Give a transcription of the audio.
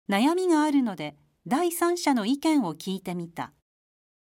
悩みがあるので第三者の意見を聞いてみた。